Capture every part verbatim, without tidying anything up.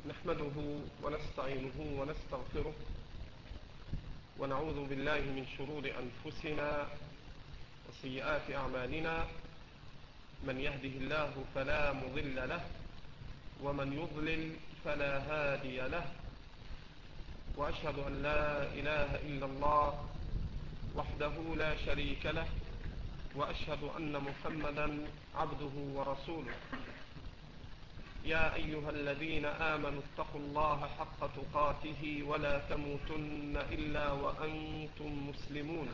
نحمده ونستعينه ونستغفره ونعوذ بالله من شرور أنفسنا وسيئات أعمالنا. من يهده الله فلا مضل له ومن يضلل فلا هادي له، وأشهد أن لا إله إلا الله وحده لا شريك له، وأشهد أن محمدا عبده ورسوله. يا أيها الذين آمنوا اتقوا الله حق تقاته ولا تموتن إلا وأنتم مسلمون.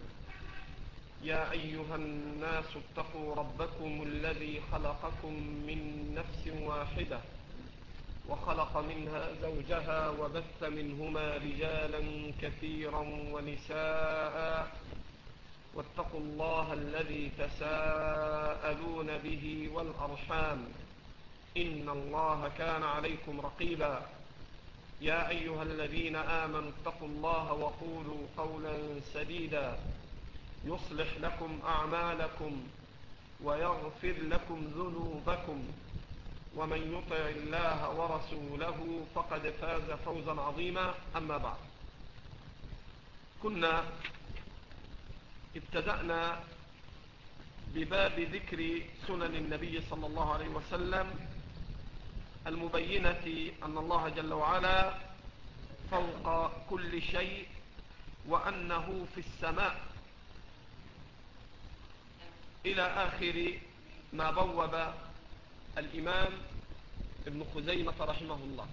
يا أيها الناس اتقوا ربكم الذي خلقكم من نفس واحدة وخلق منها زوجها وبث منهما رجالا كثيرا ونساء، واتقوا الله الذي تساءلون به والأرحام إن الله كان عليكم رقيبا. يا أيها الذين آمنوا اتقوا الله وقولوا قولا سديدا يصلح لكم أعمالكم ويغفر لكم ذنوبكم، ومن يطع الله ورسوله فقد فاز فوزا عظيما. أما بعد، كنا ابتدأنا بباب ذكر سنن النبي صلى الله عليه وسلم المبينة أن الله جل وعلا فوق كل شيء وأنه في السماء، إلى آخر ما بوب الإمام ابن خزيمة رحمه الله.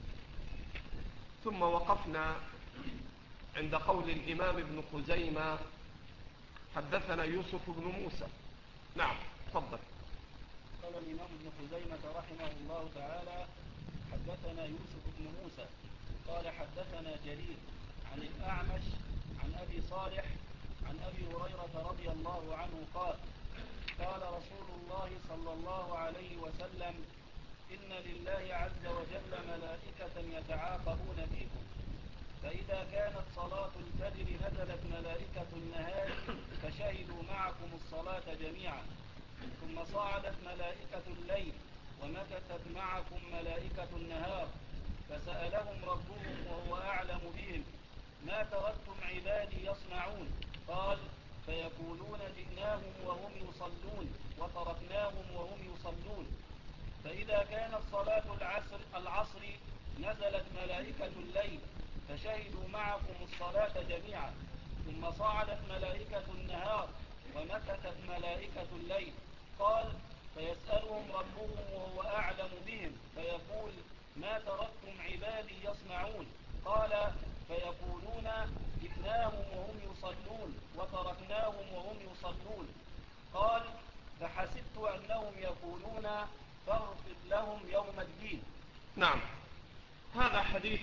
ثم وقفنا عند قول الإمام ابن خزيمة: حدثنا يوسف بن موسى. نعم، تفضل. قال الإمام ابن خزيمة رحمه الله تعالى: حدثنا يوسف بن موسى قال حدثنا جرير عن الأعمش عن أبي صالح عن أبي هريرة رضي الله عنه قال: قال رسول الله صلى الله عليه وسلم: إن لله عز وجل ملائكة يتعاقبون فيكم، فإذا كانت صلاة الفجر نزلت ملائكة النهار فشهدوا معكم الصلاة جميعا، ثم صعدت ملائكة الليل ومكثت معكم ملائكة النهار، فسألهم ربهم وهو أعلم بهم: ما تركتم عبادي يصنعون؟ قال: فيقولون جئناهم وهم يصلون وتركناهم وهم يصلون. فإذا كانت صلاة العصر, العصر نزلت ملائكة الليل فشهدوا معكم الصلاة جميعا، ثم صعدت ملائكة النهار ومكثت ملائكة الليل. قال: فيسألهم ربهم وهو أعلم بهم فيقول: ما تركتم عبادي يصنعون؟ قال: فيقولون جئناهم وهم يصلون وتركناهم وهم يصلون. قال: فحسبت أنهم يقولون فاغفر لهم يوم الدين. نعم، هذا حديث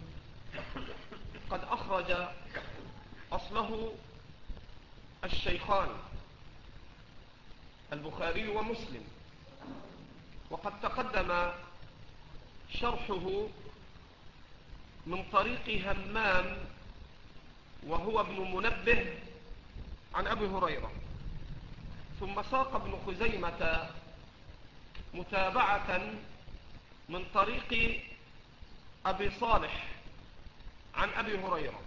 قد أخرج أصله الشيخان البخاري ومسلم، وقد تقدم شرحه من طريق همام وهو ابن منبه عن أبي هريرة، ثم ساق ابن خزيمة متابعة من طريق أبي صالح عن أبي هريرة،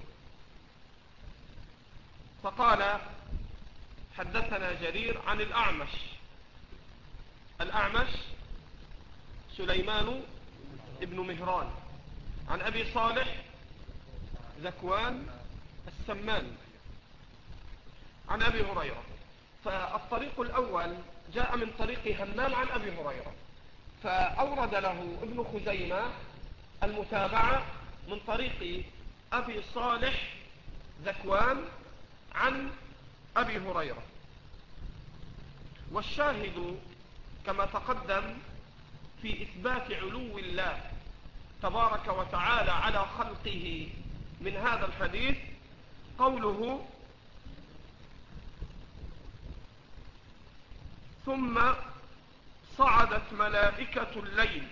فقال: حدثنا جرير عن الأعمش. الأعمش سليمان ابن مهران عن أبي صالح ذكوان السمان عن أبي هريرة. فالطريق الأول جاء من طريق همام عن أبي هريرة، فأورد له ابن خزيمة المتابعة من طريق أبي صالح ذكوان عن أبي هريرة. والشاهد كما تقدم في إثبات علو الله تبارك وتعالى على خلقه من هذا الحديث قوله: ثم صعدت ملائكة الليل،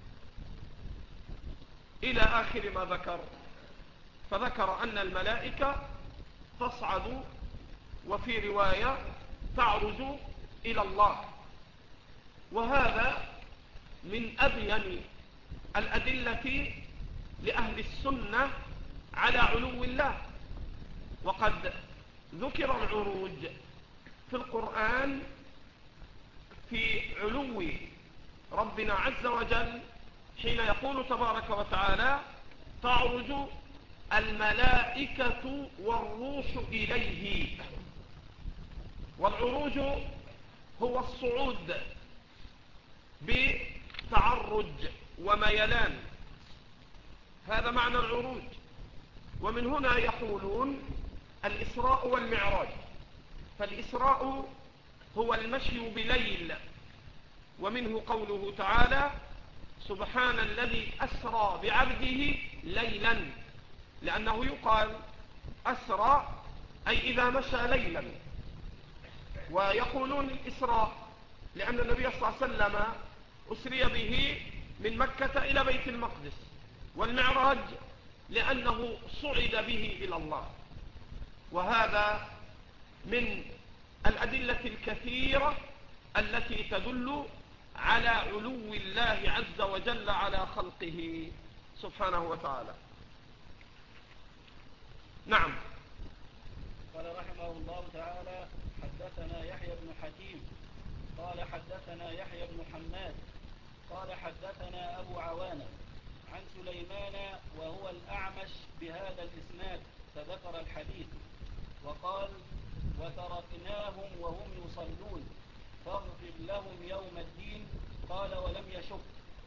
إلى آخر ما ذكر. فذكر أن الملائكة تصعد، وفي رواية تعرج إلى الله، وهذا من أبين الأدلة لأهل السنة على علو الله. وقد ذكر العروج في القرآن في علو ربنا عز وجل حين يقول تبارك وتعالى: تعرج الملائكة والروح إليه. والعروج هو الصعود بتعرج وميلان، هذا معنى العروج. ومن هنا يقولون الإسراء والمعراج. فالإسراء هو المشي بليل، ومنه قوله تعالى: سبحان الذي أسرى بعبده ليلا، لأنه يقال أسرى أي إذا مشى ليلا. ويقولون الإسراء لأن النبي صلى الله عليه وسلم أسري به من مكة إلى بيت المقدس، والمعراج لأنه صعد به إلى الله. وهذا من الأدلة الكثيرة التي تدل على علو الله عز وجل على خلقه سبحانه وتعالى. نعم. قال رحمه الله تعالى: حدثنا يحيى بن حكيم قال حدثنا يحيى بن حماد قال حدثنا أبو عوانة عن سليمان وهو الأعمش بهذا الإسناد فذكر الحديث وقال: وتركناهم وهم يصلون فاغفر لهم يوم الدين. قال: ولم يشك.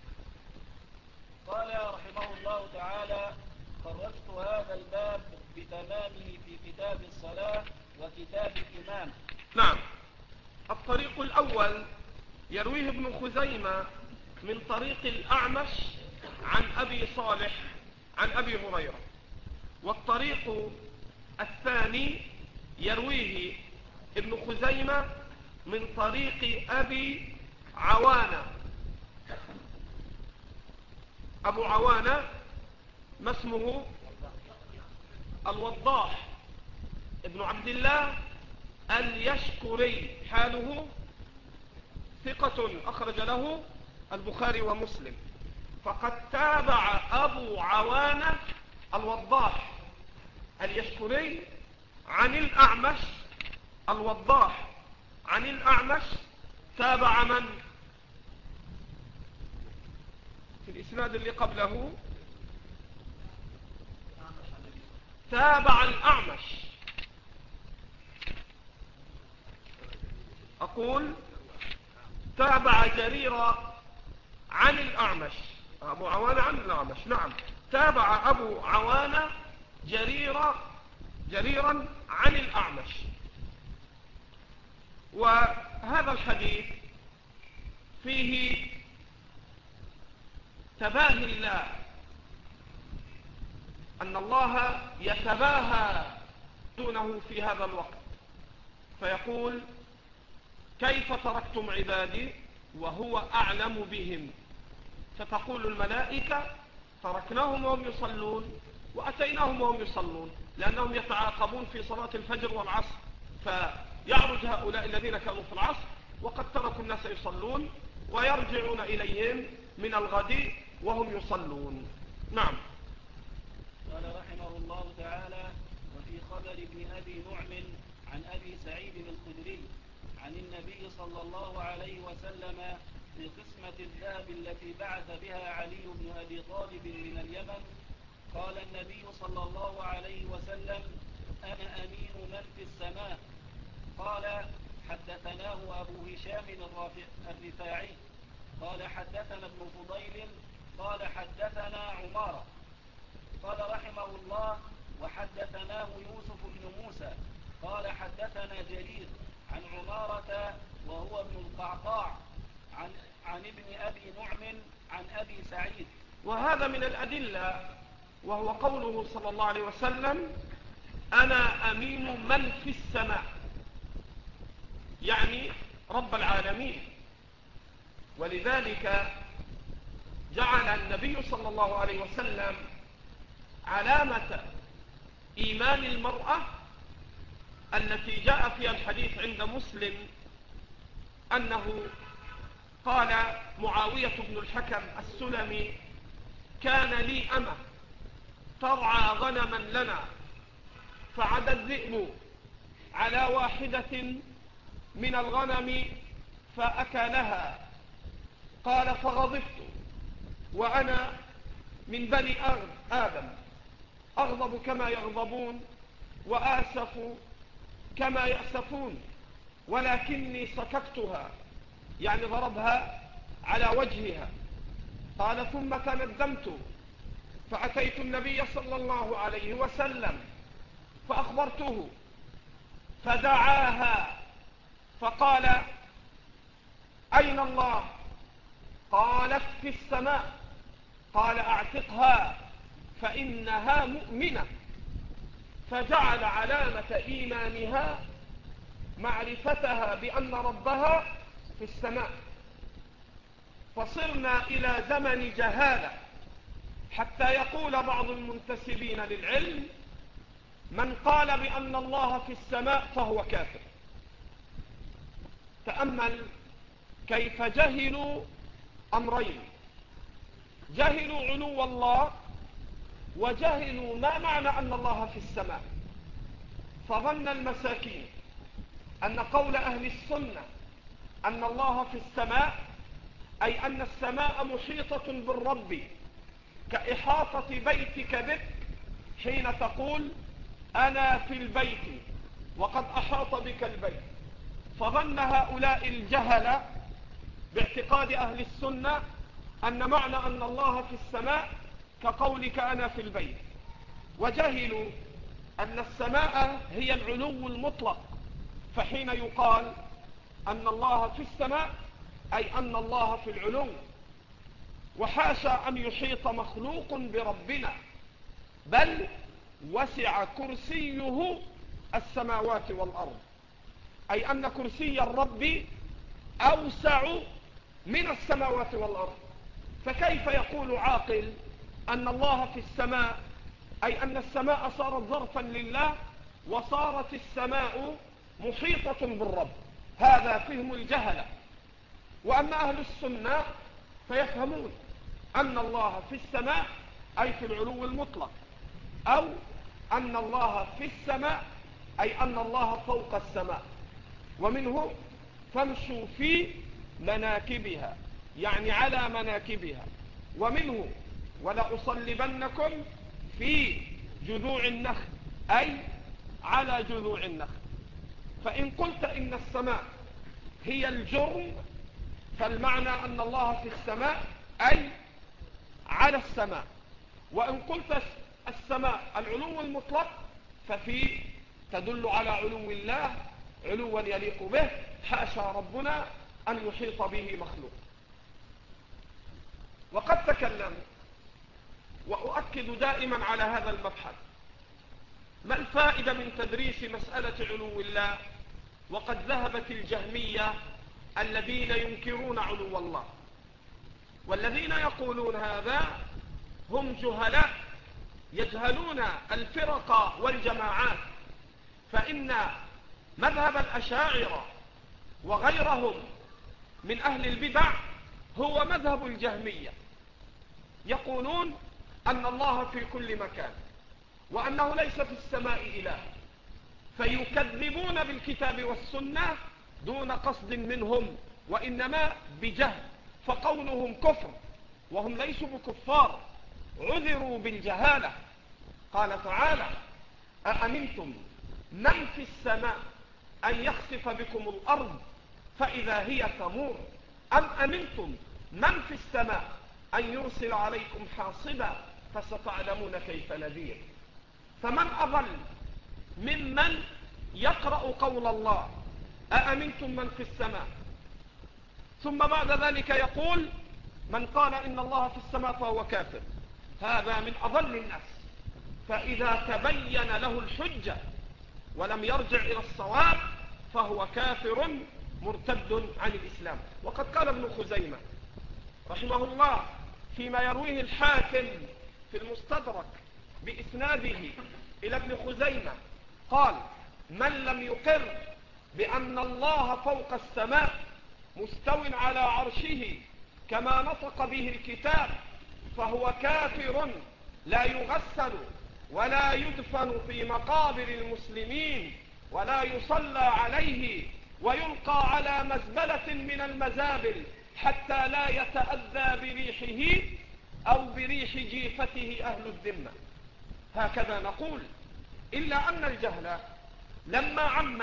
قال رحمه الله تعالى: خرجت هذا الباب بتمامه في كتاب الصلاة وكتاب الإمام. نعم. الطريق الأول يرويه ابن خزيمة من طريق الأعمش عن أبي صالح عن أبي هريرة، والطريق الثاني يرويه ابن خزيمة من طريق أبي عوانة. أبو عوانة ما اسمه؟ الوضاح ابن عبد الله اليشكري، حاله ثقة أخرج له البخاري ومسلم. فقد تابع أبو عوانة الوضاح اليشكري عن الأعمش، الوضاح عن الأعمش تابع من؟ في الإسناد اللي قبله تابع الأعمش. أقول تابع جرير عن الأعمش، أبو عوانة عن الأعمش. نعم، تابع أبو عوانة جرير جريرا عن الأعمش. وهذا الحديث فيه تباهي الله، أن الله يتباهى دونه في هذا الوقت، فيقول: كيف تركتم عبادي وهو أعلم بهم؟ فتقول الملائكة: تركناهم وهم يصلون وأتيناهم وهم يصلون، لأنهم يتعاقبون في صلاة الفجر والعصر، فيعرج هؤلاء الذين كانوا في العصر وقد تركوا الناس يصلون ويرجعون إليهم من الغد وهم يصلون. نعم. قال رحمه الله تعالى: وفي خبر ابن أبي نعم عن أبي سعيد الخدري عن النبي صلى الله عليه وسلم في قسمة الذهب التي بعث بها علي بن أبي طالب من اليمن، قال النبي صلى الله عليه وسلم: أنا أمين من في السماء. قال: حدثناه أبو هشام الرفاعي قال حدثنا ابن فضيل قال حدثنا عمارة. قال رحمه الله: وحدثناه يوسف بن موسى قال حدثنا جرير عن عمارة وهو ابن القعقاع عن, عن ابن أبي نعم عن أبي سعيد. وهذا من الأدلة، وهو قوله صلى الله عليه وسلم: أنا أمين من في السماء، يعني رب العالمين. ولذلك جعل النبي صلى الله عليه وسلم علامة إيمان المرأة التي جاء فيها الحديث عند مسلم أنه قال معاوية بن الحكم السلمي كان لي أمة ترعى غنما لنا، فعدى الذئب على واحدة من الغنم فأكلها. قال فغضبت وأنا من بني آدم، أغضب كما يغضبون وآسف كما يأسفون، ولكني سككتها، يعني ضربها على وجهها. قال ثم تندمت فأتيت النبي صلى الله عليه وسلم فأخبرته، فدعاها فقال أين الله؟ قالت في السماء. قال أعتقها فإنها مؤمنة. فجعل علامة إيمانها معرفتها بأن ربها في السماء. فصرنا إلى زمن جهالة، حتى يقول بعض المنتسبين للعلم من قال بأن الله في السماء فهو كافر. تأمل كيف جهلوا أمرين: جهلوا علو الله، وجهلوا ما معنى أن الله في السماء. فظن المساكين أن قول أهل السنة أن الله في السماء أي أن السماء محيطة بالرب كإحاطة بيتك بك حين تقول أنا في البيت وقد أحاط بك البيت. فظن هؤلاء الجهلة باعتقاد أهل السنة أن معنى أن الله في السماء كقولك أنا في البيت، وجهلوا أن السماء هي العلو المطلق. فحين يقال أن الله في السماء أي أن الله في العلو، وحاشا أن يحيط مخلوق بربنا، بل وسع كرسيه السماوات والأرض، أي أن كرسي الرب أوسع من السماوات والأرض. فكيف يقول عاقل أن الله في السماء أي أن السماء صارت ظرفا لله وصارت السماء محيطة بالرب؟ هذا فهم الجهلة. وأما أهل السنة فيفهمون أن الله في السماء أي في العلو المطلق، أو أن الله في السماء أي أن الله فوق السماء. ومنه فامشوا في مناكبها، يعني على مناكبها. ومنه ولأصلبنكم في جذوع النخل أي على جذوع النخل. فإن قلت إن السماء هي الجرم فالمعنى أن الله في السماء أي على السماء. وإن قلت السماء العلو المطلق ففي تدل على علو الله علوا يليق به، حاشا ربنا أن يحيط به مخلوق. وقد تكلم وأؤكد دائما على هذا المبحث: ما الفائدة من تدريس مسألة علو الله وقد ذهبت الجهمية الذين ينكرون علو الله؟ والذين يقولون هذا هم جهلاء يجهلون الفرق والجماعات. فإن مذهب الأشاعرة وغيرهم من أهل البدع هو مذهب الجهمية، يقولون أن الله في كل مكان وأنه ليس في السماء إله، فيكذبون بالكتاب والسنة دون قصد منهم وإنما بجهل، فقولهم كفر وهم ليسوا بكفار، عذروا بالجهالة. قال تعالى: أأمنتم من في السماء أن يخسف بكم الأرض فإذا هي تمور أم أمنتم من في السماء أن يرسل عليكم حاصبا فستعلمون كيف نذير. فمن أضل ممن يقرأ قول الله أأمنتم من في السماء ثم بعد ذلك يقول من قال إن الله في السماء فهو كافر؟ هذا من أضل الناس. فإذا تبين له الحجة ولم يرجع إلى الصواب فهو كافر مرتد عن الإسلام. وقد قال ابن خزيمة رحمه الله فيما يرويه الحاكم في المستدرك بإسناده إلى ابن خزيمة، قال: من لم يقر بأن الله فوق السماء مستو على عرشه كما نطق به الكتاب فهو كافر لا يغسل ولا يدفن في مقابر المسلمين ولا يصلى عليه ويلقى على مزبلة من المزابل حتى لا يتأذى بريحه أو بريح جيفته أهل الذمة. هكذا نقول. إلا أن الجهل لما عم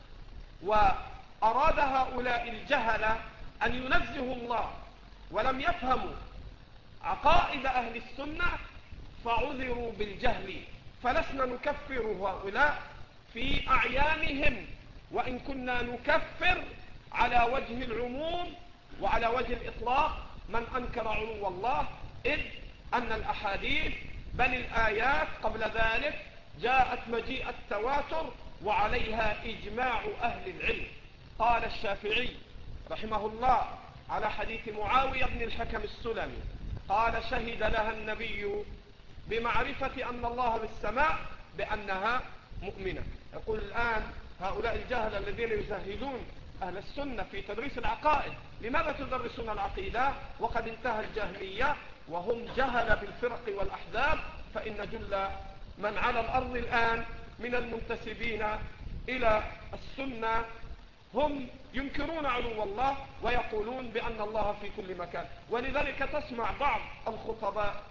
وأراد هؤلاء الجهل أن ينزهوا الله ولم يفهموا عقائد أهل السنة فعذروا بالجهل، فلسنا نكفر هؤلاء في أعيانهم، وإن كنا نكفر على وجه العموم وعلى وجه الإطلاق من أنكر علو الله، إذ أن الأحاديث بل الآيات قبل ذلك جاءت مجيء التواتر وعليها إجماع أهل العلم. قال الشافعي رحمه الله على حديث معاوية بن الحكم السلمي قال شهد لها النبي بمعرفة أن الله بالسماء بأنها مؤمنة. يقول الآن هؤلاء الجهل الذين يزهدون أهل السنة في تدريس العقائد، لماذا تدرسون العقيدة وقد انتهى الجهمية وهم جهل بالفرق والأحزاب؟ فإن جل من على الأرض الآن من المنتسبين إلى السنة هم ينكرون علو الله ويقولون بأن الله في كل مكان. ولذلك تسمع بعض الخطباء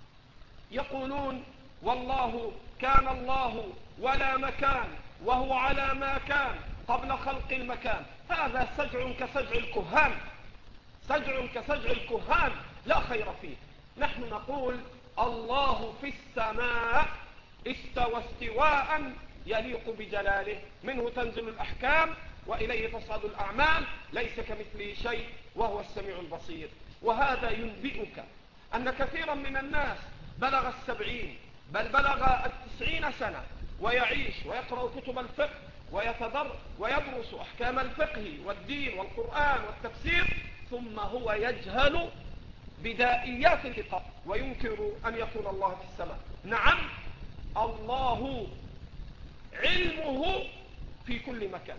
يقولون والله كان الله ولا مكان وهو على ما كان قبل خلق المكان. هذا سجع كسجع الكهان، سجع كسجع الكهان لا خير فيه. نحن نقول الله في السماء استوى استواء يليق بجلاله، منه تنزل الأحكام وإليه تصعد الأعمال، ليس كمثله شيء وهو السميع البصير. وهذا ينبئك أن كثيرا من الناس بلغ السبعين بل بلغ التسعين سنة ويعيش ويقرأ كتب الفقه ويتدر ويدرس أحكام الفقه والدين والقرآن والتفسير، ثم هو يجهل بدائيات الفقه وينكر أن يكون الله في السماء. نعم، الله علمه في كل مكان،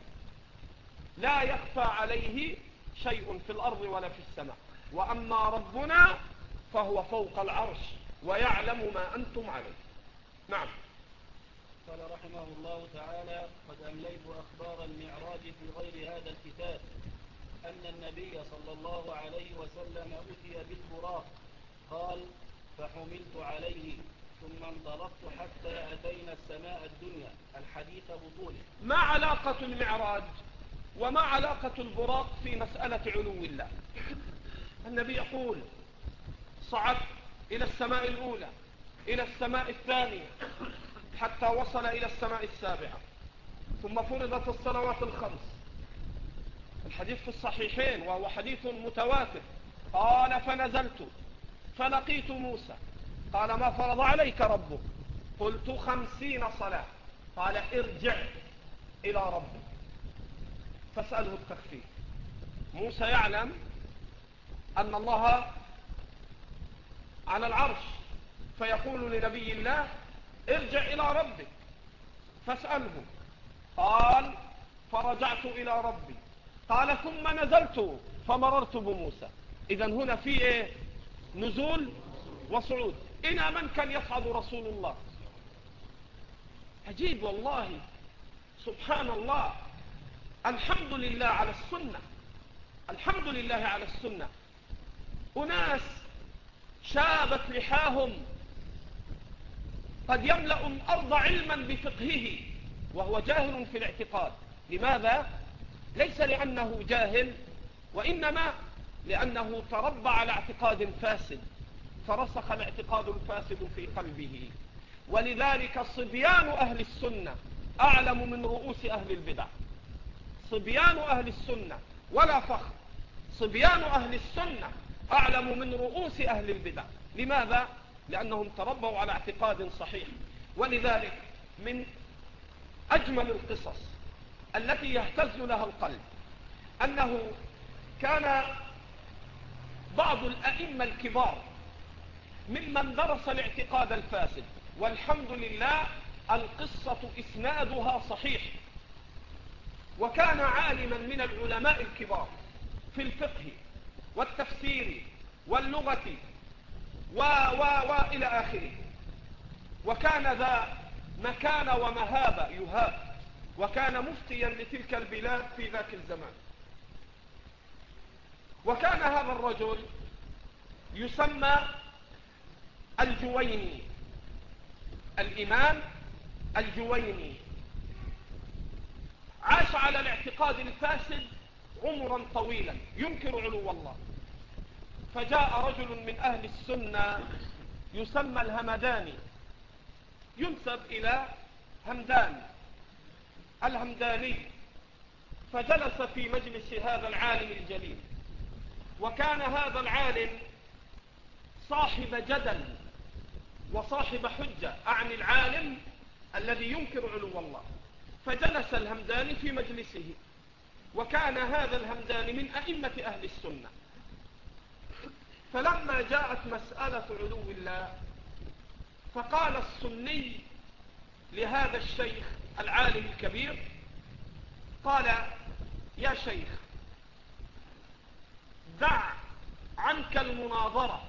لا يخفى عليه شيء في الأرض ولا في السماء. وأما ربنا فهو فوق العرش ويعلم ما أنتم عليه. نعم. قال رحمه الله تعالى: قد أمليت أخبار المعراج في غير هذا الكتاب أن النبي صلى الله عليه وسلم أتي بالبراق، قال: فحملت عليه ثم انطلقت حتى أتينا السماء الدنيا، الحديث بطوله. ما علاقة المعراج وما علاقة البراق في مسألة علو الله؟ النبي يقول: صعد إلى السماء الأولى إلى السماء الثانية حتى وصل إلى السماء السابعة، ثم فرضت الصلوات الخمس. الحديث في الصحيحين وهو حديث متواتر. قال: فنزلت فلقيت موسى، قال: ما فرض عليك ربك؟ قلت: خمسين صلاة. قال: ارجع إلى ربك فاسأله التخفيف. موسى يعلم أن الله على العرش، فيقول لنبي الله: ارجع إلى ربك فاسأله. قال: فرجعت إلى ربي. قال: ثم نزلت فمررت بموسى. إذن هنا في إيه؟ نزول وصعود. إلى من كان يصعد رسول الله؟ عجيب والله، سبحان الله. الحمد لله على السنة، الحمد لله على السنة. أناس شابت لحاهم قد يملأ الأرض علما بفقهه وهو جاهل في الاعتقاد. لماذا؟ ليس لأنه جاهل، وإنما لأنه تربى على اعتقاد فاسد، فرسخ الاعتقاد الفاسد في قلبه. ولذلك صبيان أهل السنة أعلم من رؤوس أهل البدع. صبيان أهل السنة ولا فخر، صبيان أهل السنة أعلم من رؤوس أهل البدع. لماذا؟ لأنهم تربوا على اعتقاد صحيح. ولذلك من أجمل القصص التي يهتز لها القلب أنه كان بعض الأئمة الكبار ممن درس الاعتقاد الفاسد، والحمد لله القصة إسنادها صحيح، وكان عالما من العلماء الكبار في الفقه والتفسير واللغة و و وإلى آخره. وكان ذا مكانة ومهابة يهاب، وكان مفتيا لتلك البلاد في ذاك الزمان. وكان هذا الرجل يسمى الجويني، الإمام الجويني. عاش على الاعتقاد الفاسد عمرا طويلا، ينكر علو الله. فجاء رجل من أهل السنة يسمى الهمداني، ينسب إلى همدان الهمداني، فجلس في مجلس هذا العالم الجليل. وكان هذا العالم صاحب جدل وصاحب حجة، أعني العالم الذي ينكر علو الله. فجلس الهمداني في مجلسه، وكان هذا الهمداني من أئمة أهل السنة. فلما جاءت مسألة علو الله، فقال السني لهذا الشيخ العالم الكبير، قال: يا شيخ، دع عنك المناظرة،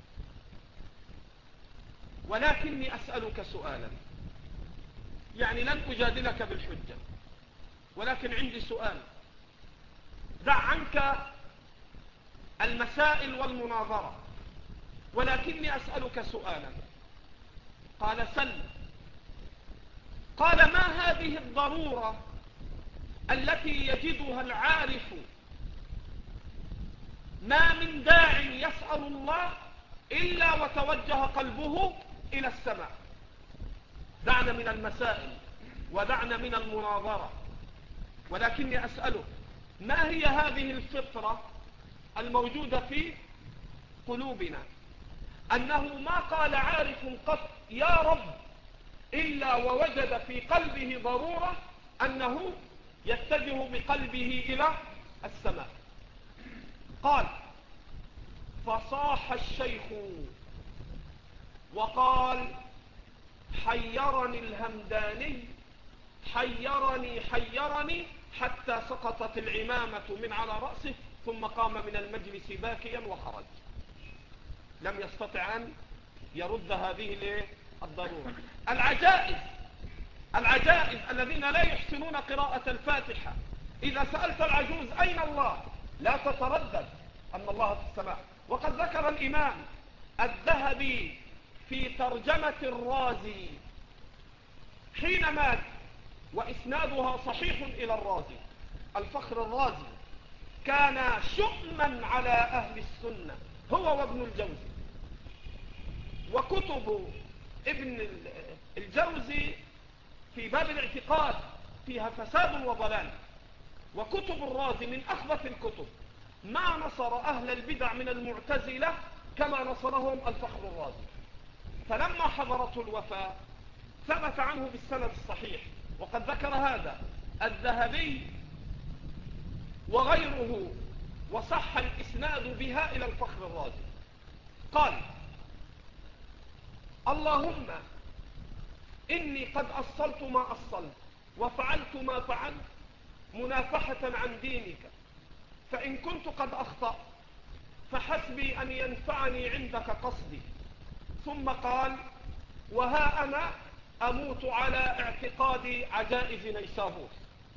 ولكني أسألك سؤالا، يعني لن أجادلك بالحجة، ولكن عندي سؤال. دع عنك المسائل والمناظرة، ولكني أسألك سؤالا. قال: سل. قال: ما هذه الضرورة التي يجدها العارف ما من داع يسأل الله إلا وتوجه قلبه إلى السماء؟ دعنا من المسائل ودعنا من المناظرة، ولكني أسأله، ما هي هذه الفطرة الموجودة في قلوبنا، أنه ما قال عارف قط يا رب إلا ووجد في قلبه ضرورة أنه يتجه بقلبه إلى السماء؟ قال: فصاح الشيخ وقال: حيرني الهمداني، حيرني حيرني، حتى سقطت العمامة من على رأسه، ثم قام من المجلس باكيا وخرج. لم يستطع أن يرد هذه الضرورة. العجائز العجائز الذين لا يحسنون قراءة الفاتحة، إذا سألت العجوز أين الله لا تتردد أن الله في السماء. وقد ذكر الإمام الذهبي في ترجمة الرازي حين مات، وإسنادها صحيح إلى الرازي، الفخر الرازي كان شؤما على أهل السنة، هو وابن الجوزي. وكتب ابن الجوزي في باب الاعتقاد فيها فساد وضلال، وكتب الرازي من أخبث الكتب. ما نصر أهل البدع من المعتزلة كما نصرهم الفخر الرازي. فلما حضرته الوفاة ثبت عنه بالسند الصحيح، وقد ذكر هذا الذهبي وغيره، وصح الإسناد بها إلى الفخر الرازي. قال: اللهم إني قد أصلت ما أصلت وفعلت ما فعلت منافحة عن دينك، فإن كنت قد أخطأت فحسبي أن ينفعني عندك قصدي. ثم قال: وها أنا أموت على اعتقاد عجائز نيسابور،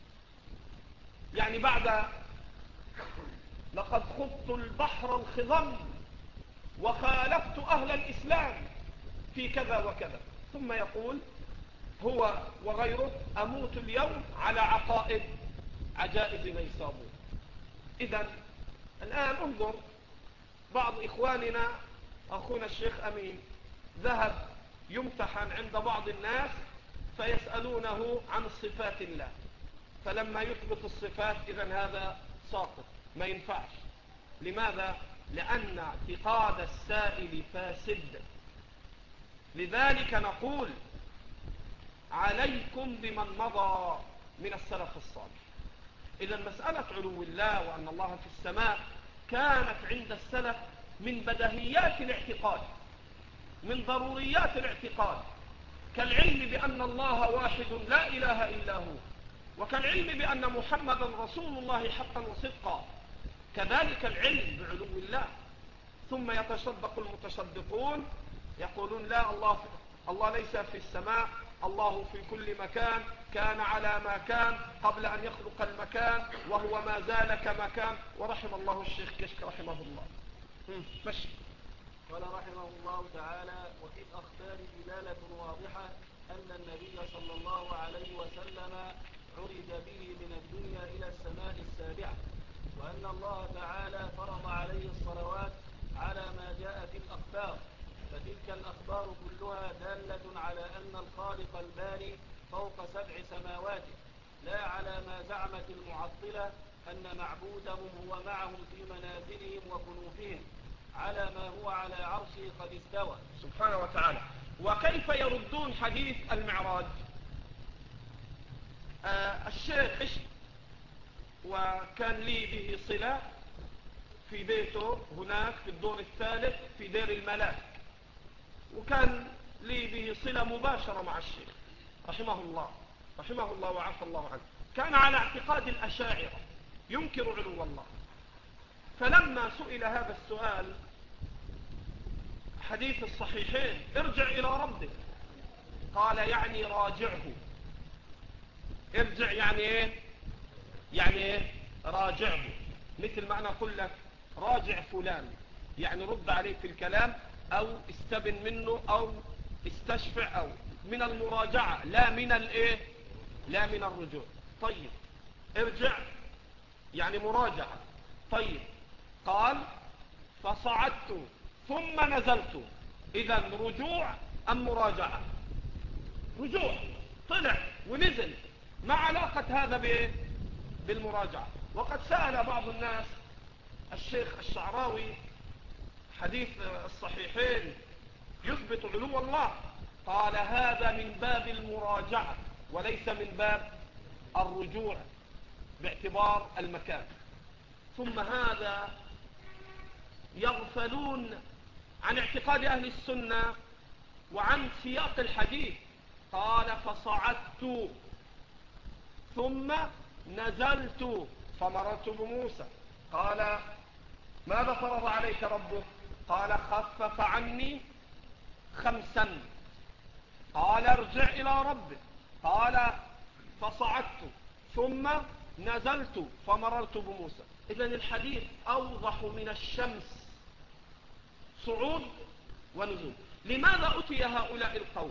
يعني بعد لقد خضت البحر الخضم وخالفت أهل الإسلام في كذا وكذا. ثم يقول هو وغيره: أموت اليوم على عقائد عجائز نيسابور. إذن الآن انظر، بعض إخواننا، أخونا الشيخ أمين ذهب يمتحن عند بعض الناس فيسألونه عن صفات الله، فلما يثبت الصفات إذن هذا ساقط، ما ينفعش. لماذا؟ لأن اعتقاد السائل فاسد. لذلك نقول عليكم بمن مضى من السلف الصالح. إذا مسألة علو الله وأن الله في السماء كانت عند السلف من بديهيات الاعتقاد، من ضروريات الاعتقاد، كالعلم بأن الله واحد لا إله إلا هو، وكالعلم بأن محمدا رسول الله حقا وصدقا، كذلك العلم بعلو الله. ثم يتصدق المتصدقون يقولون لا، الله الله ليس في السماء، الله في كل مكان، كان على ما كان قبل أن يخلق المكان وهو ما زال كما كان. ورحم الله الشيخ كشك رحمه الله. مشي. قال رحمه الله تعالى: وفي الأخبار دلالة واضحة أن النبي صلى الله عليه وسلم عرج به من الدنيا إلى السماء السابعة، وأن الله تعالى فرض عليه الصلوات على ما جاء في الأخبار، فتلك الأخبار كلها دالة على أن الخالق الباري فوق سبع سماوات، لا على ما زعمت المعطلة أن معبودهم هو معهم في منازلهم وكنوفهم، على ما هو على عرشه قد استوى سبحانه وتعالى. وكيف يردون حديث المعراج؟ آه الشيخ وكان لي به صلة في بيته هناك في الدور الثالث في دير الملاك، وكان لي به صلة مباشرة مع الشيخ رحمه الله رحمه الله وعفى الله عنه. كان على اعتقاد الأشاعرة ينكر علو الله. فلما سئل هذا السؤال حديث الصحيحين ارجع إلى ربك، قال يعني راجعه. ارجع يعني ايه؟ يعني ايه؟ راجعه. مثل ما أنا أقول لك راجع فلان، يعني رد عليه في الكلام أو استبن منه أو استشفع، أو من المراجعة لا من الايه؟ لا من الرجوع. طيب ارجع يعني مراجعة. طيب قال فصعدت ثم نزلت، إذا رجوع أم مراجعة؟ رجوع، طلع ونزل. ما علاقة هذا بايه؟ بالمراجعة. وقد سأل بعض الناس الشيخ الشعراوي حديث الصحيحين يثبت علو الله، قال هذا من باب المراجعة وليس من باب الرجوع باعتبار المكان. ثم هذا يغفلون عن اعتقاد أهل السنة وعن سياق الحديث. قال فصعدت ثم نزلت فمررت بموسى، قال ماذا فرض عليك ربك؟ قال خفف عني خمسا. قال ارجع إلى ربك، قال فصعدت ثم نزلت فمررت بموسى. إذن الحديث أوضح من الشمس، صعود ونزول. لماذا أتي هؤلاء القوم؟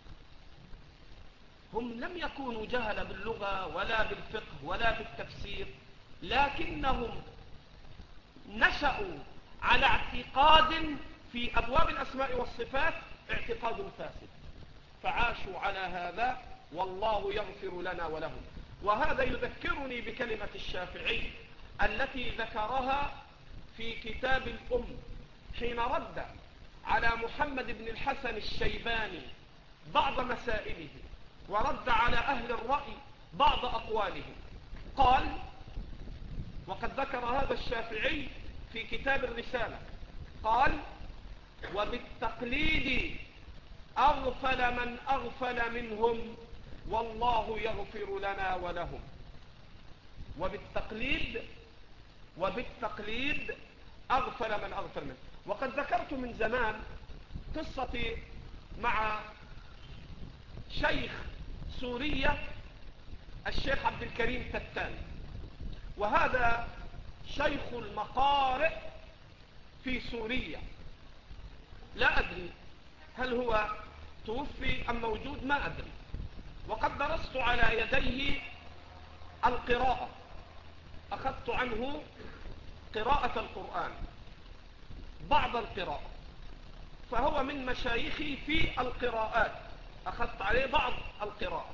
هم لم يكونوا جهل باللغة ولا بالفقه ولا بالتفسير، لكنهم نشأوا على اعتقاد في أبواب الأسماء والصفات اعتقاد فاسد، فعاشوا على هذا والله يغفر لنا ولهم. وهذا يذكرني بكلمة الشافعي التي ذكرها في كتاب الأم حين رد على محمد بن الحسن الشيباني بعض مسائله ورد على أهل الرأي بعض أقوالهم. قال، وقد ذكر هذا الشافعي في كتاب الرسالة، قال وبالتقليد أغفل من أغفل منهم والله يغفر لنا ولهم. وبالتقليد وبالتقليد أغفل من أغفل منهم. وقد ذكرت من زمان قصتي مع شيخ سوريا الشيخ عبد الكريم تتان، وهذا شيخ المقارئ في سوريا، لا أدري هل هو توفي أم موجود، ما أدري. وقد درست على يديه القراءة، أخذت عنه قراءة القرآن بعض القراءة، فهو من مشايخي في القراءات، أخذت عليه بعض القراءة.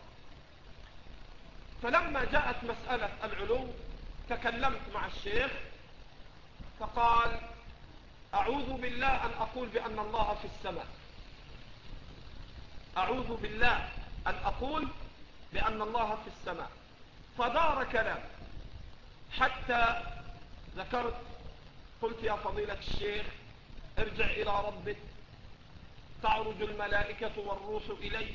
فلما جاءت مسألة العلو تكلمت مع الشيخ فقال أعوذ بالله أن أقول بأن الله في السماء، أعوذ بالله أن أقول بأن الله في السماء. فدار كلام حتى ذكرت قلت يا فضيلة الشيخ ارجع إلى ربك، تعرج الملائكة والروح إليه.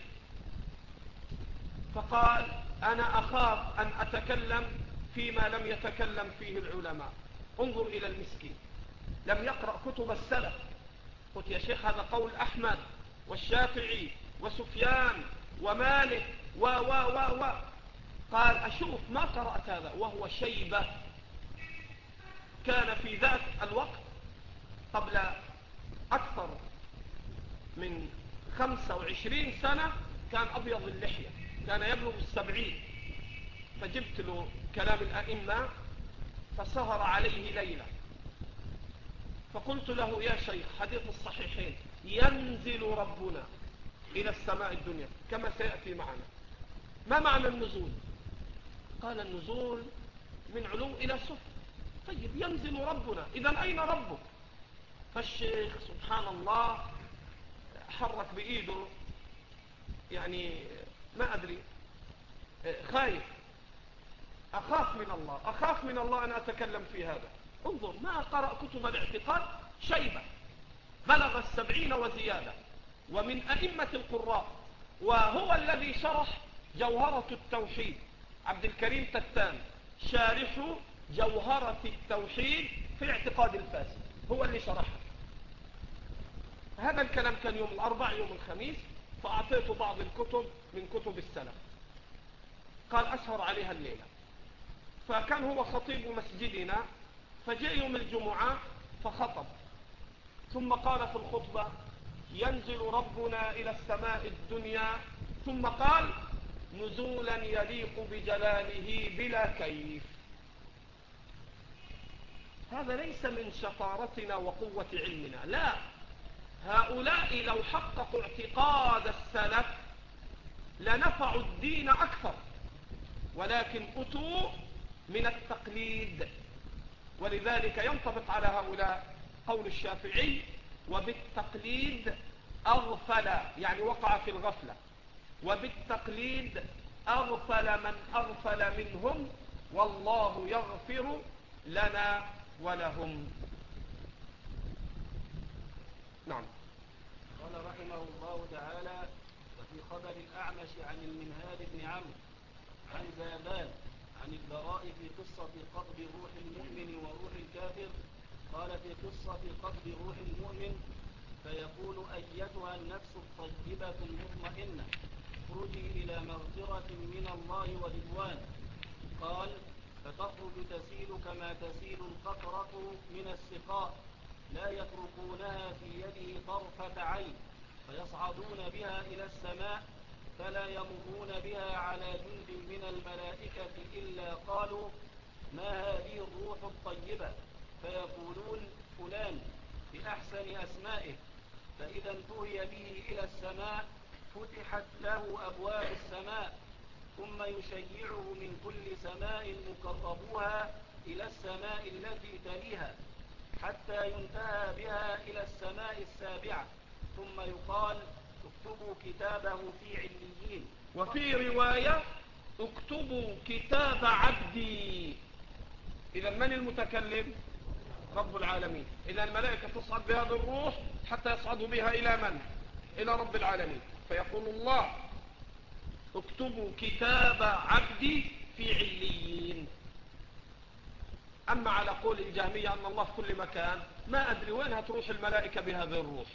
فقال أنا أخاف أن أتكلم فيما لم يتكلم فيه العلماء. انظر إلى المسكين، لم يقرأ كتب السلف. قلت يا شيخ هذا قول أحمد والشافعي وسفيان ومالك و و و و قال أشوف ما قرأت هذا، وهو شيبة كان في ذاك الوقت قبل أكثر من خمسة وعشرين سنة، كان أبيض اللحية، كان يبلغ السبعين. فجبت له كلام الأئمة فسهر عليه ليلة، فقلت له يا شيخ حديث الصحيحين ينزل ربنا إلى السماء الدنيا كما سيأتي معنا، ما معنى النزول؟ قال النزول من علو إلى سفل. طيب ينزل ربنا، إذن أين ربك؟ فالشيخ سبحان الله حرك بإيده، يعني ما أدري، خايف، أخاف من الله، أخاف من الله أن أتكلم في هذا. انظر ما قرأ كتب الاعتقاد، شيبة بلغ السبعين وزيادة، ومن أئمة القراء، وهو الذي شرح جوهرة التوحيد. عبد الكريم تتان شارح جوهرة التوحيد في اعتقاد الفاسد، هو اللي شرحها. هذا الكلام كان يوم الأربع يوم الخميس، فأعطيته بعض الكتب من كتب السلف، قال أسهر عليها الليلة. فكان هو خطيب مسجدنا، فجاء يوم الجمعة فخطب، ثم قال في الخطبة ينزل ربنا إلى السماء الدنيا، ثم قال نزولا يليق بجلاله بلا كيف. هذا ليس من شطارتنا وقوة علمنا، لا، هؤلاء لو حققوا اعتقاد السلف لنفعوا الدين أكثر، ولكن أتوا من التقليد. ولذلك ينطبق على هؤلاء قول الشافعي وبالتقليد أغفل، يعني وقع في الغفلة، وبالتقليد أغفل من أغفل منهم، والله يغفر لنا ولهم. نعم. قال رحمه الله تعالى: وفي خبر الأعمش عن المنهال بن عمرو عن زابان عن البراء في قصة قبض روح المؤمن وروح الكافر، قال في قصة قبض روح المؤمن فيقول أيتها النفس الطيبة المطمئنة اخرجي إلى مغفرة من الله ورضوان، قال فتخرج تسيل كما تسيل القطرة من السقاء لا يتركونها في يده طرفة عين، فيصعدون بها إلى السماء فلا يمرون بها على جند من الملائكة إلا قالوا ما هذه الروح الطيبة، فيقولون فلان بأحسن أسمائه، فإذا انتهي به إلى السماء فتحت له أبواب السماء، ثم يشيعه من كل سماء مقربوها إلى السماء التي تليها حتى ينتهى بها إلى السماء السابعة، ثم يقال اكتبوا كتابه في عليين. وفي رواية اكتبوا كتاب عبدي. إذا من المتكلم؟ رب العالمين. إذا الملائكة تصعد بهذه الروح حتى يصعدوا بها إلى من؟ إلى رب العالمين، فيقول الله اكتبوا كتاب عبدي في عليين. أما على قول الجهمية أن الله في كل مكان، ما أدري وين هتروح الملائكة بهذه الروح.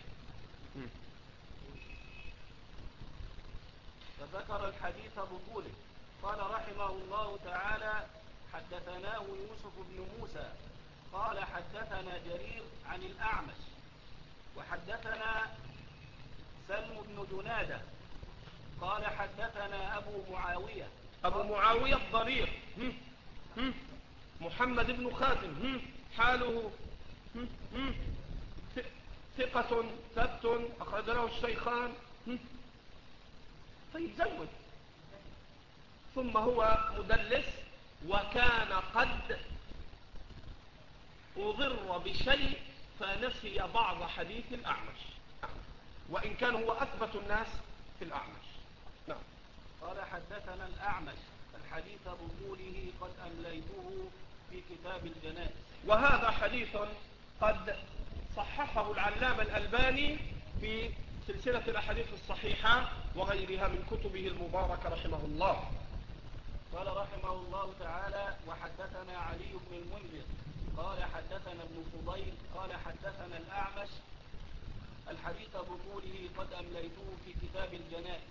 فذكر الحديث بطوله. قال رحمه الله تعالى: حدثناه يوسف بن موسى قال حدثنا جرير عن الأعمش وحدثنا سلم بن جنادة قال حدثنا أبو معاوية أبو معاوية الضرير محمد بن خازم حاله ثقة ثبت أخرج له الشيخان. طيب زود. ثم هو مدلس، وكان قد أضر بشيء فنسي بعض حديث الأعمش، وإن كان هو أثبت الناس في الأعمش. نعم. قال حدثنا الأعمش الحديث بطوله قد أمليته في كتاب الجنائز. وهذا حديث قد صححه العلامة الألباني في سلسلة الأحاديث الصحيحة وغيرها من كتبه المباركة رحمه الله. قال رحمه الله تعالى: وحدثنا علي بن المنذر قال حدثنا ابن فضيل قال حدثنا الأعمش الحديث بطوله قد أمليته في كتاب الجنائز.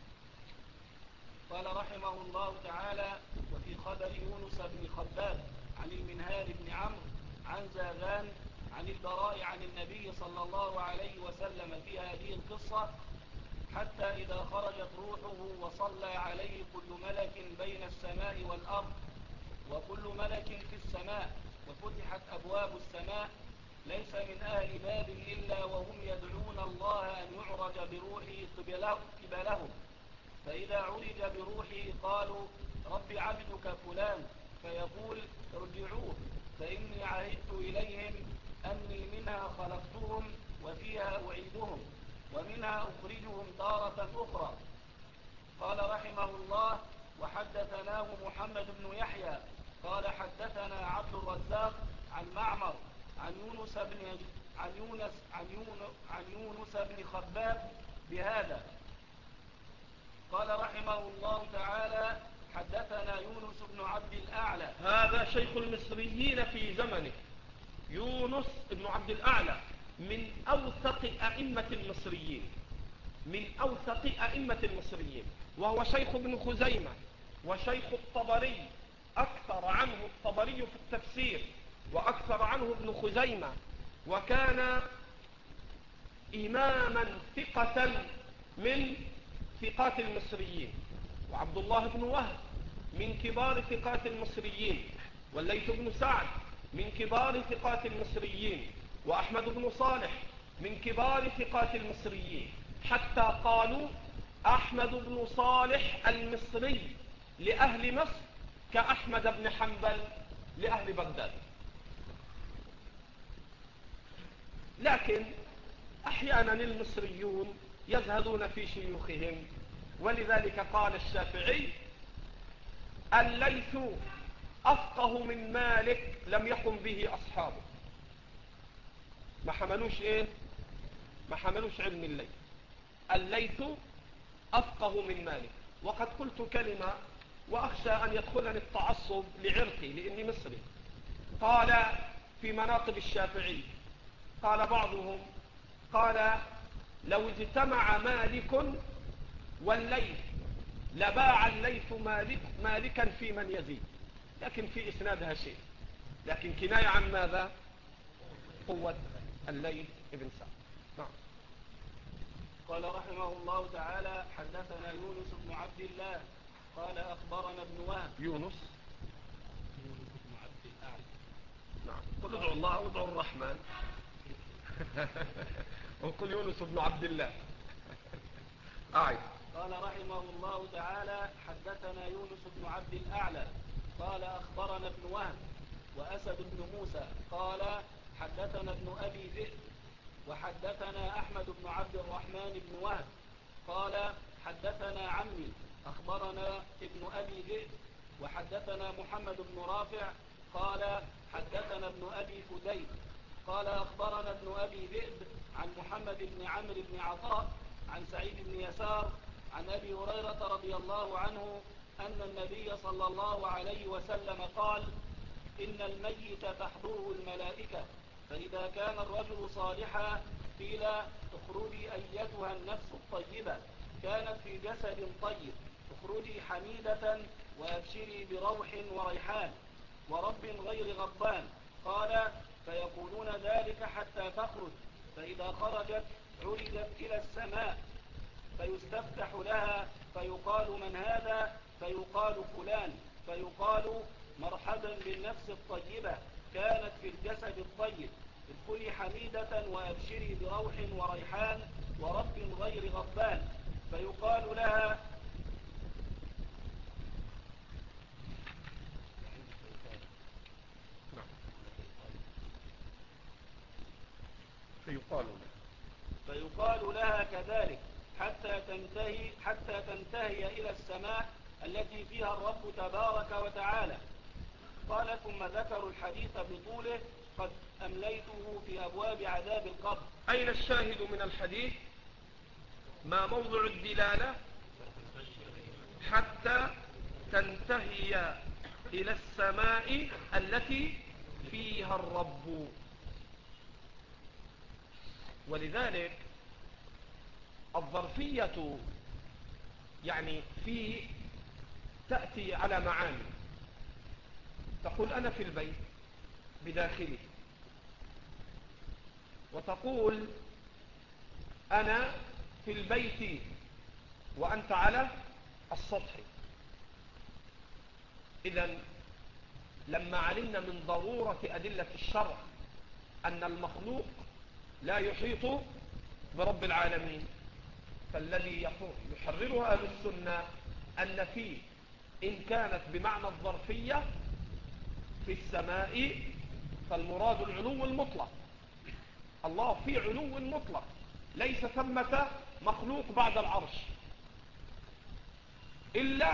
قال رحمه الله تعالى: وفي خبر يونس بن خباب عن المنهال بن عمرو عن زاغان عن البراء عن النبي صلى الله عليه وسلم في هذه القصة: حتى إذا خرجت روحه وصلى عليه كل ملك بين السماء والأرض وكل ملك في السماء وفتحت أبواب السماء ليس من أهل باب إلا وهم يدعون الله أن يعرج بروحه قبلهم، فإذا عرج بروحه قالوا: رب عبدك فلان، فيقول: ارجعوه فإني عهدت إليهم أني منها خلقتهم وفيها أعيدهم ومنها أخرجهم تارة أخرى. قال رحمه الله: وحدثناه محمد بن يحيى قال حدثنا عبد الرزاق عن معمر عن يونس بن عن يونس عن يونس عن يونس بن خباب بهذا. قال رحمه الله تعالى: حدثنا يونس بن عبد الأعلى. هذا شيخ المصريين في زمنه، يونس بن عبد الأعلى من أوثق أئمة المصريين من أوثق أئمة المصريين وهو شيخ ابن خزيمة وشيخ الطبري، أكثر عنه الطبري في التفسير وأكثر عنه ابن خزيمة، وكان إماما ثقة من ثقات المصريين. وعبد الله بن وهب من كبار ثقات المصريين، والليث بن سعد من كبار ثقات المصريين، وأحمد بن صالح من كبار ثقات المصريين، حتى قالوا أحمد بن صالح المصري لأهل مصر كأحمد بن حنبل لأهل بغداد. لكن أحيانا المصريون يزهدون في شيوخهم، ولذلك قال الشافعي: الليث أفقه من مالك لم يقم به أصحابه. ما حملوش إيه؟ ما حملوش علم الليث. الليث أفقه من مالك. وقد قلت كلمة وأخشى أن يدخلني التعصب لعرقي لأني مصري. قال في مناقب الشافعي، قال بعضهم: قال لو اجتمع مالك والليث لباع الليث مالك مالكا في من يزيد. لكن في إسنادها شيء، لكن كناية عن ماذا؟ قوة الليث ابن سعد. نعم. قال رحمه الله تعالى: حدثنا يونس بن عبد الله قال أخبرنا ابن وهب. يونس يونس بن عبد الأعلى. نعم. قل ادعوا الله او ادعوا الرحمن. وقل يونس بن عبد الله. أعيد. قال رحمه الله تعالى: حدثنا يونس بن عبد الأعلى قال أخبرنا ابن وهب وأسد بن موسى قال حدثنا ابن أبي ذئب وحدثنا أحمد بن عبد الرحمن بن وهب قال حدثنا عمي أخبرنا ابن أبي ذئب وحدثنا محمد بن رافع قال حدثنا ابن أبي فديك قال أخبرنا ابن أبي ذئب عن محمد بن عمرو بن عطاء عن سعيد بن يسار عن أبي هريرة رضي الله عنه أن النبي صلى الله عليه وسلم قال: إن الميت تحضره الملائكة، فإذا كان الرجل صالحا قيل: اخرجي أيتها النفس الطيبة، كانت في جسد طيب، اخرجي حميدة وأبشري بروح وريحان ورب غير غضبان. قال: فيقولون ذلك حتى تخرج، فإذا خرجت عرجت إلى السماء فيستفتح لها فيقال: من هذا؟ فيقال: فلان، فيقال: مرحبا بالنفس الطيبة، كانت في الجسد الطيب، ادخلي حميدة وأبشري بروح وريحان ورب غير غضبان. فيقال لها فيقال فيقال لها كذلك حتى تنتهي حتى تنتهي إلى السماء التي فيها الرب تبارك وتعالى. قال: ثم ذكروا الحديث بطوله قد أمليته في أبواب عذاب القبر. أين الشاهد من الحديث؟ ما موضع الدلالة؟ حتى تنتهي إلى السماء التي فيها الرب. ولذلك الظرفية يعني في تأتي على معاني. تقول أنا في البيت بداخله، وتقول أنا في البيت وأنت على السطح. إذن لما علمنا من ضرورة أدلة الشرع أن المخلوق لا يحيط برب العالمين، فالذي يحرره أهل السنة أن فيه إن كانت بمعنى الظرفية في السماء فالمراد العلو المطلق. الله في علو مطلق، ليس ثمة مخلوق بعد العرش إلا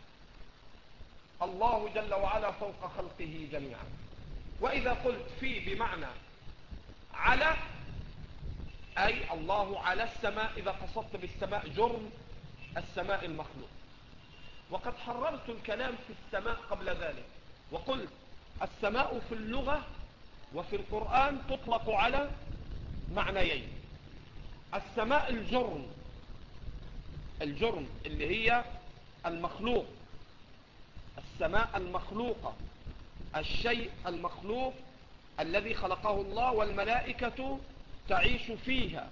الله جل وعلا فوق خلقه جميعا. وإذا قلت في بمعنى على، أي الله على السماء، إذا قصدت بالسماء جرم السماء المخلوق. وقد حررت الكلام في السماء قبل ذلك وقلت السماء في اللغة وفي القرآن تطلق على معنيين. السماء الجرم، الجرم اللي هي المخلوق، السماء المخلوقة، الشيء المخلوق الذي خلقه الله والملائكة تعيش فيها.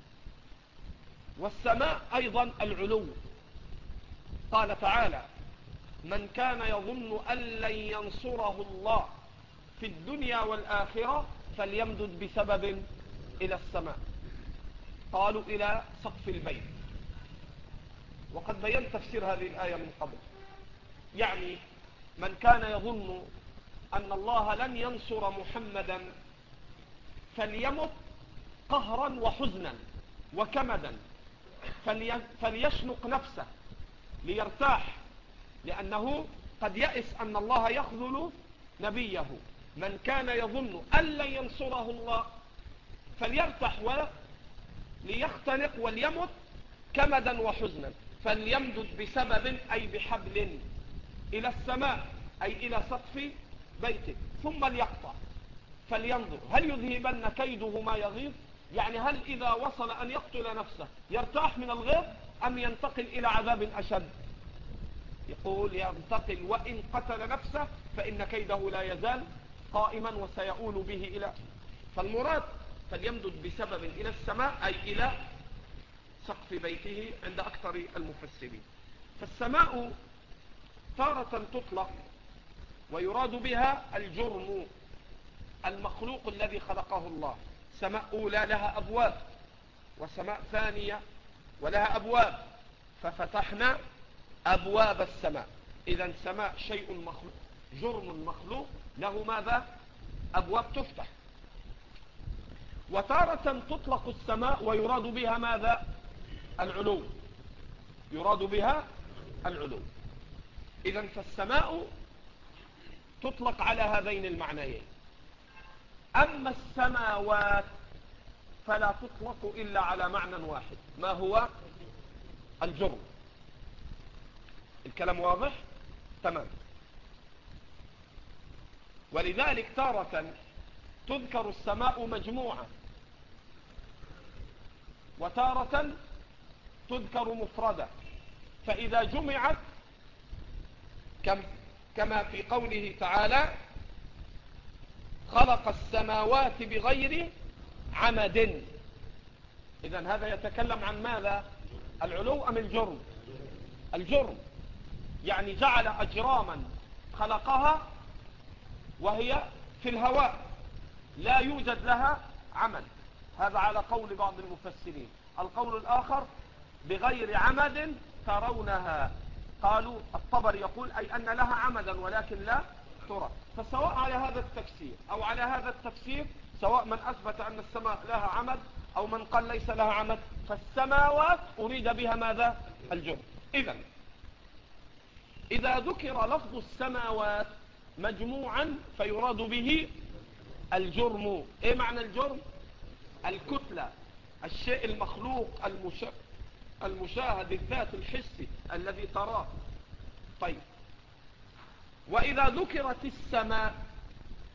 والسماء أيضا العلو. قال تعالى من كان يظن أن لن ينصره الله في الدنيا والآخرة فليمدد بسبب إلى السماء. قالوا إلى سقف البيت. وقد بينت تفسير هذه الآية من قبل. يعني من كان يظن أن الله لن ينصر محمدا فليمت قهرا وحزنا وكمدا، فليشنق نفسه ليرتاح، لأنه قد يئس أن الله يخذل نبيه. من كان يظن أن لن ينصره الله فليرتاح وليختنق وليمت كمدا وحزنا، فليمدد بسبب أي بحبل إلى السماء أي إلى سقف بيته ثم ليقطع فلينظر هل يذهبن كيده ما يغيظ. يعني هل إذا وصل أن يقتل نفسه يرتاح من الغيظ أم ينتقل إلى عذاب أشد؟ يقول ينتقل، وإن قتل نفسه فإن كيده لا يزال قائما وسيؤول به إلى. فالمراد فليمدد بسبب إلى السماء أي إلى سقف بيته عند أكثر المفسرين. فالسماء تارة تطلق ويراد بها الجرم المخلوق الذي خلقه الله. سماء أولى لها أبواب، وسماء ثانية ولها أبواب، ففتحنا أبواب السماء. إذن سماء شيء مخلوق، جرم مخلوق له ماذا؟ أبواب تفتح. وتارة تطلق السماء ويراد بها ماذا؟ العلو، يراد بها العلو. إذن فالسماء تطلق على هذين المعنيين. أما السماوات فلا تطلق إلا على معنى واحد، ما هو؟ الجرم. الكلام واضح؟ تمام. ولذلك تارة تذكر السماء مجموعة، وتارة تذكر مفردة. فإذا جمعت كما في قوله تعالى خلق السماوات بغير عمد. إذن هذا يتكلم عن ماذا؟ العلو أم الجرم؟ الجرم. يعني جعل أجراما خلقها وهي في الهواء لا يوجد لها عمد. هذا على قول بعض المفسرين. القول الآخر بغير عمد ترونها. قالوا الطبري يقول أي أن لها عمدا ولكن لا ترى. فسواء على هذا التفسير أو على هذا التفسير، سواء من أثبت أن السماء لها عمد أو من قال ليس لها عمد، فالسماوات أريد بها ماذا؟ الجرم. إذن إذا ذكر لفظ السماوات مجموعا فيراد به الجرم. إيه معنى الجرم؟ الكتلة، الشيء المخلوق المشا... المشاهد، الذات الحسي الذي تراه. طيب، وإذا ذكرت السماء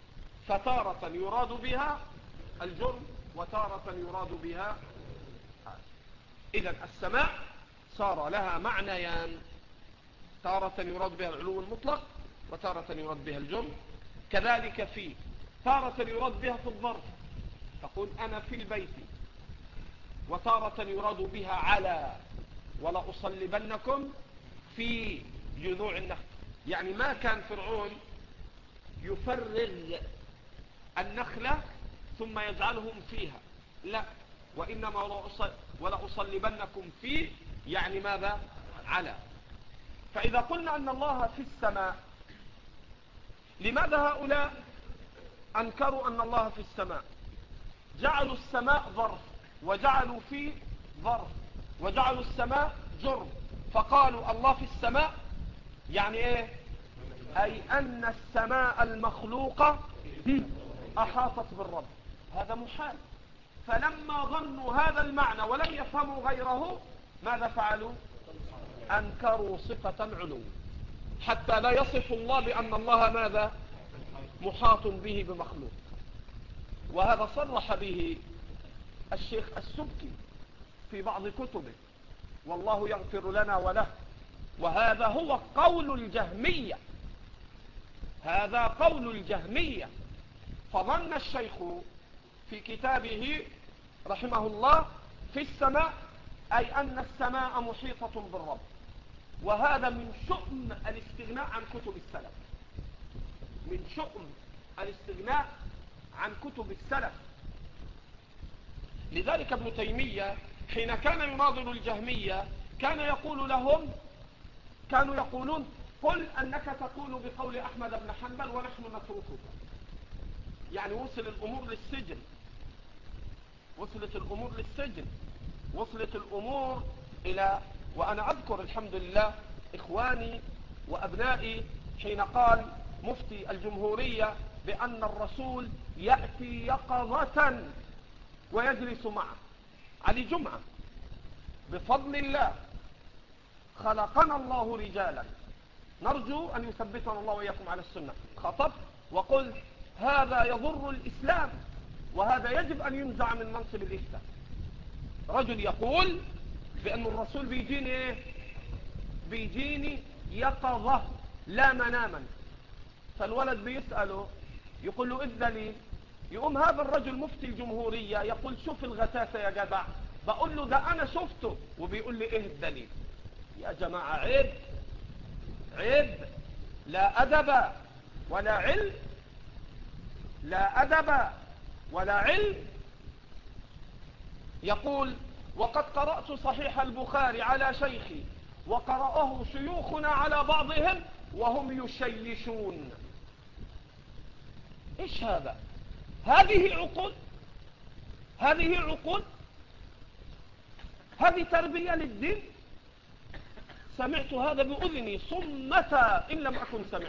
فتارة يراد بها الجرم وتارة يراد بها. إذن السماء صار لها معنيان، تارة يراد بها العلو المطلق وتارة يراد بها الجرم. كذلك في تارة يراد بها في الظرف، تقول أنا في البيت، وتارة يراد بها على ولا أصلبنكم في جذوع النخل. يعني ما كان فرعون يفرغ النخلة ثم يجعلهم فيها، لا، وإنما ولا أصلبنكم في، يعني ماذا؟ على. فإذا قلنا أن الله في السماء، لماذا هؤلاء أنكروا أن الله في السماء؟ جعلوا السماء ظرف، وجعلوا في ظرف، وجعلوا السماء جرم، فقالوا الله في السماء، يعني ايه؟ أي أن السماء المخلوقة أحاطت بالرب. هذا محال. فلما ظنوا هذا المعنى ولم يفهموا غيره، ماذا فعلوا؟ أنكروا صفة العلو، حتى لا يصف الله بأن الله ماذا؟ محاط به بمخلوق. وهذا صرح به الشيخ السبكي في بعض كتبه، والله يغفر لنا وله. وهذا هو قول الجهمية، هذا قول الجهمية. فظن الشيخ في كتابه رحمه الله في السماء أي أن السماء محيطة بالرب، وهذا من شؤم الاستغناء عن كتب السلف، من شؤم الاستغناء عن كتب السلف. لذلك ابن تيمية حين كان يناظر الجهمية كان يقول لهم، كانوا يقولون قل أنك تقول بقول أحمد بن حنبل ونحن نتركك. يعني وصل الأمور للسجن، وصلت الأمور للسجن، وصلت الأمور إلى، وأنا أذكر الحمد لله إخواني وأبنائي حين قال مفتي الجمهورية بأن الرسول يأتي يقظة ويجلس معه علي جمعة. بفضل الله خلقنا الله رجالا، نرجو أن يثبتنا الله وإياكم على السنة. خطبت وقلت هذا يضر الإسلام، وهذا يجب أن ينزع من منصب الإفتاء. رجل يقول بأن الرسول بيجيني إيه؟ بيجيني يقظة لا مناما. فالولد بيسأله يقول له إيه الدليل؟ يقوم هذا الرجل مفتي الجمهورية يقول شوف الغتاثة يا جدع. بقول له ده أنا شفته، وبيقول لي إيه الدليل؟ يا جماعة عيب، عيب، لا أدب ولا علم، لا أدب ولا علم. يقول وقد قرأت صحيح البخاري على شيخي وقرأه شيوخنا على بعضهم وهم يشيشون. إيش هذا؟ هذه عقول، هذه عقول، هذه تربية للدين. سمعت هذا بأذني صمة إن لم أكن سمعت.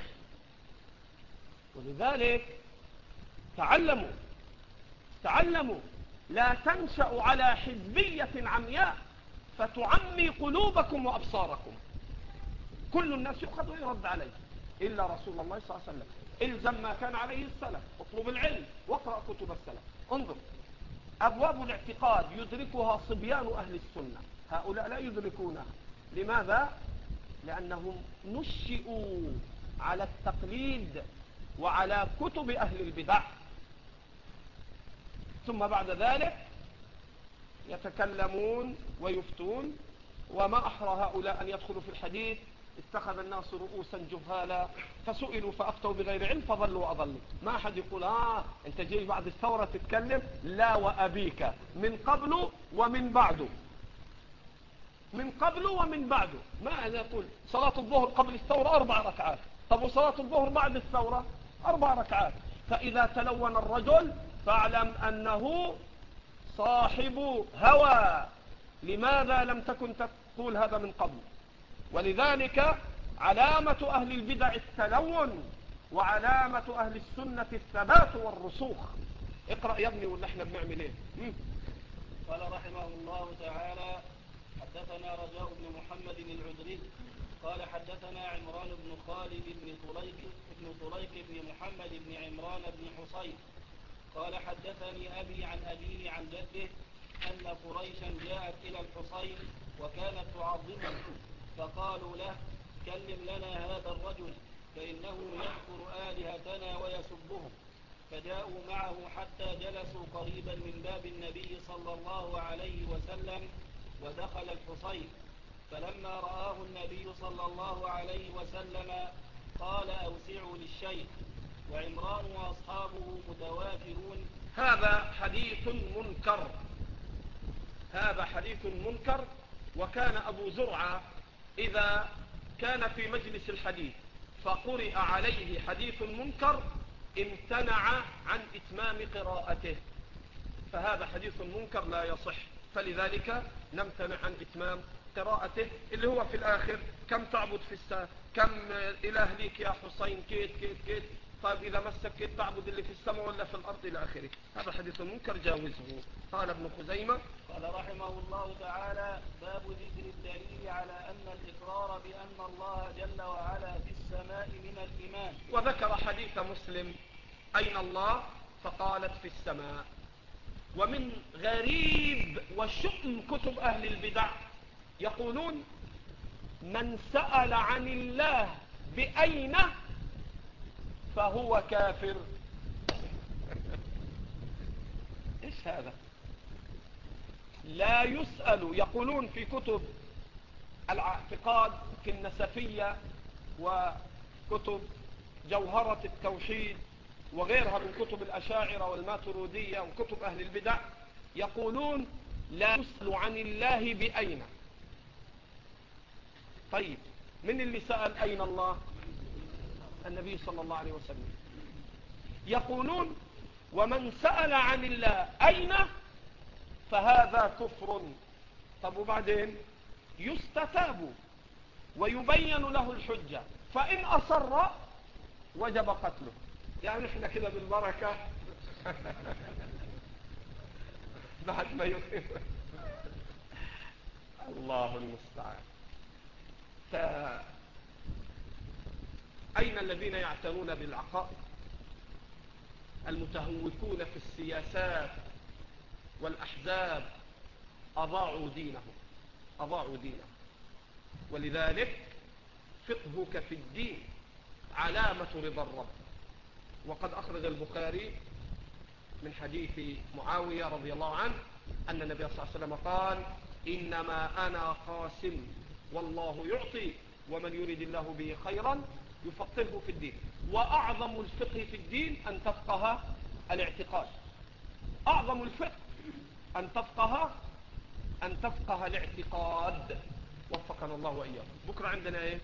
ولذلك تعلموا، تعلموا، لا تنشأوا على حزبية عمياء فتعمي قلوبكم وأبصاركم. كل الناس يؤخذ ويرد عليه إلا رسول الله صلى الله عليه وسلم. إلزم ما كان عليه السلف، اطلب العلم واقرأ كتب السلف. انظر، أبواب الاعتقاد يدركها صبيان أهل السنة، هؤلاء لا يدركونها. لماذا؟ لأنهم نشئوا على التقليد وعلى كتب أهل البدع، ثم بعد ذلك يتكلمون ويفتون. وما أحرى هؤلاء أن يدخلوا في الحديث. اتخذ الناس رؤوسا جهالا فسئلوا فأفتوا بغير علم فضلوا وأضلوا. ما أحد يقول آه أنت جاي بعد الثورة تتكلم، لا وأبيك، من قبل ومن بعد، من قبل ومن بعد. ما يقول صلاة الظهر قبل الثورة أربع ركعات، طب وصلاة الظهر بعد الثورة أربع ركعات. فإذا تلون الرجل فاعلم أنه صاحب هوى. لماذا لم تكن تقول هذا من قبل؟ ولذلك علامة أهل البدع التلون، وعلامة أهل السنة الثبات والرسوخ. اقرأ يا ابني ولا احنا بنعمل ايه؟ قال رحمه الله تعالى حدثنا رجاء بن محمد العذري قال حدثنا عمران بن خالد بن طليق بن طليق بن محمد بن عمران بن حصين قال حدثني أبي عن أبيه عن جده أن قريشا جاءت إلى الحصين وكانت تعظمه فقالوا له كلم لنا هذا الرجل فإنه يذكر آلهتنا ويسبهم، فجاءوا معه حتى جلسوا قريبا من باب النبي صلى الله عليه وسلم ودخل الحصين، فلما رآه النبي صلى الله عليه وسلم قال أوسعوا للشيخ، وعمران وأصحابه متوافرون. هذا حديث منكر، هذا حديث منكر. وكان أبو زرعة إذا كان في مجلس الحديث فقرئ عليه حديث منكر امتنع عن إتمام قراءته، فهذا حديث منكر لا يصح، فلذلك نمتنع عن إتمام قراءته، اللي هو في الآخر كم تعبد في السماء، كم إله ليك يا حسين، كيت كيت كيت، طيب إذا مسك كيت تعبد اللي في السماء ولا في الأرض إلى آخره. هذا حديث منكر جاوزه. قال ابن خزيمة قال رحمه الله تعالى باب ذكر الدليل على أن الإقرار بأن الله جل وعلا في السماء من الإيمان. وذكر حديث مسلم أين الله فقالت في السماء. ومن غريب وشؤم كتب أهل البدع يقولون من سأل عن الله بأين فهو كافر. إيش هذا؟ لا يسأل. يقولون في كتب الاعتقاد في النسفية وكتب جوهرة التوحيد وغيرها من كتب الأشاعرة والماترودية وكتب أهل البدع، يقولون لا يسأل عن الله بأين. طيب من اللي سأل أين الله؟ النبي صلى الله عليه وسلم. يقولون ومن سأل عن الله أين فهذا كفر. طب وبعدين يستتاب ويبين له الحجة، فإن أصر وجب قتله. يعني احنا كده بالبركة بعد ما يقيم الله المستعان. أين الذين يعتنون بالعقائد؟ المتهوكون في السياسات والأحزاب أضاعوا دينهم، أضاعوا دينهم. ولذلك فقهك في الدين علامة رضا الرب. وقد أخرج البخاري من حديث معاوية رضي الله عنه أن النبي صلى الله عليه وسلم قال إنما أنا قاسم والله يعطي ومن يريد الله به خيرا يفقهه في الدين. وأعظم الفقه في الدين أن تفقه الاعتقاد. أعظم الفقه أن تفقه أن تفقه الاعتقاد. وفقنا الله وإياكم. بكرة عندنا إيه؟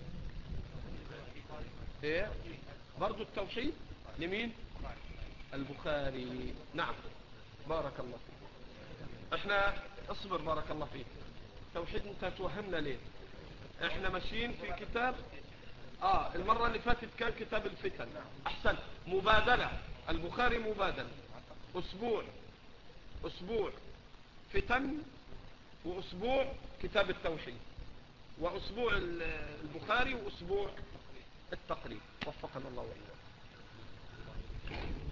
إيه؟ برضو التوحيد لمين؟ البخاري. نعم بارك الله فيك. احنا اصبر بارك الله فيك. توحيد انت توهمنا ليه؟ احنا ماشيين في كتاب اه المرة اللي فاتت كان كتاب الفتن. احسن. مبادلة البخاري مبادلة، اسبوع اسبوع فتن، واسبوع كتاب التوحيد، واسبوع البخاري، واسبوع التقريب. وفقنا الله وإياكم.